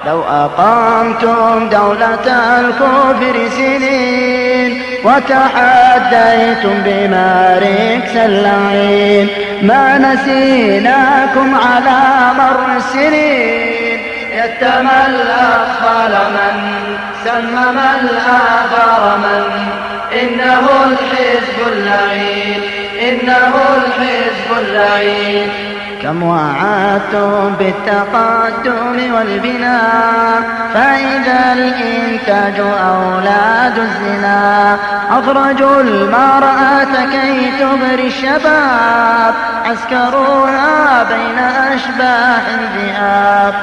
لو أقمتم دولة الكفر سنين وتحديتم بماركس اللعين ما نسيناكم على مر السنين. يتم الأطفال من سمم الآثار من إنه الحزب اللعين إنه الحزب اللعين. كم وعدتم بالتقدم والبناء فإذا الإنتاج أولاد الزنا. أخرجوا المرأة كي تغري الشباب عسكروها بين أشباح الذئاب.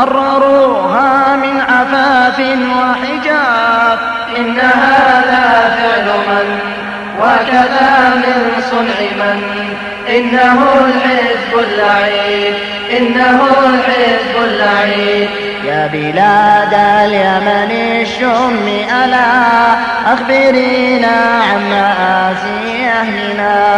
حرروها من عفاف وحجاب إن هذا فعل من وكذا من صنع من إنه الحزب اللعين إنه الحزب اللعين. يا بلاد اليمن الشم ألا أخبرينا عن مآسي أهلنا.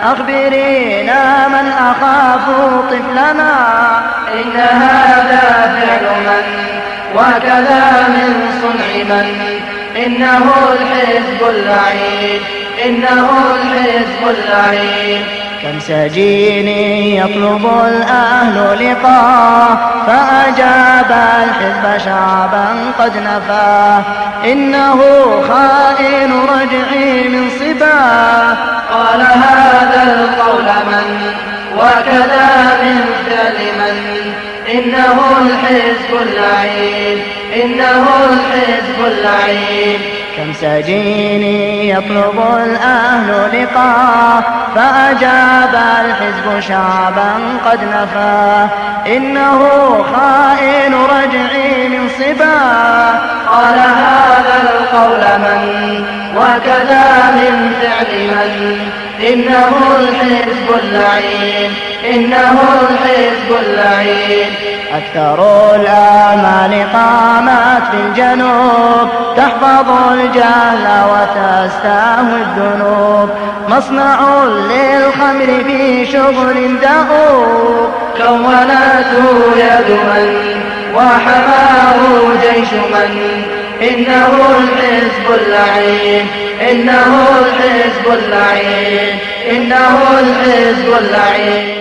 أخبرينا من أخاف طفلنا إن هذا فعل من وكذا من صنع من إنه الحزب اللعين إنه الحزب اللعين. كم سجين يطلب الأهل لقاه فأجاب الحزب شعبا قد نفاه. إنه خائن رجعي من صباه قال هذا القول من وكذا من فعل من إنه الحزب اللعين إنه الحزب اللعين. كم سجين يطلب الأهل لقاه فأجاب الحزب شعبا قد نفاه. إنه خائن رجعي من صباه قال هذا القول من وكذا من فعل من إنه الحزب اللعين إنه الحزب اللعين. أكثر الآمال قامت في الجنوب تحفظ الجهل وتستهوي الذنوب. مصنع للخمر في شغل دؤوب كونته يد من وحماه جيش من إنه الحزب اللعين إنه الحزب اللعين إنه الحزب اللعين.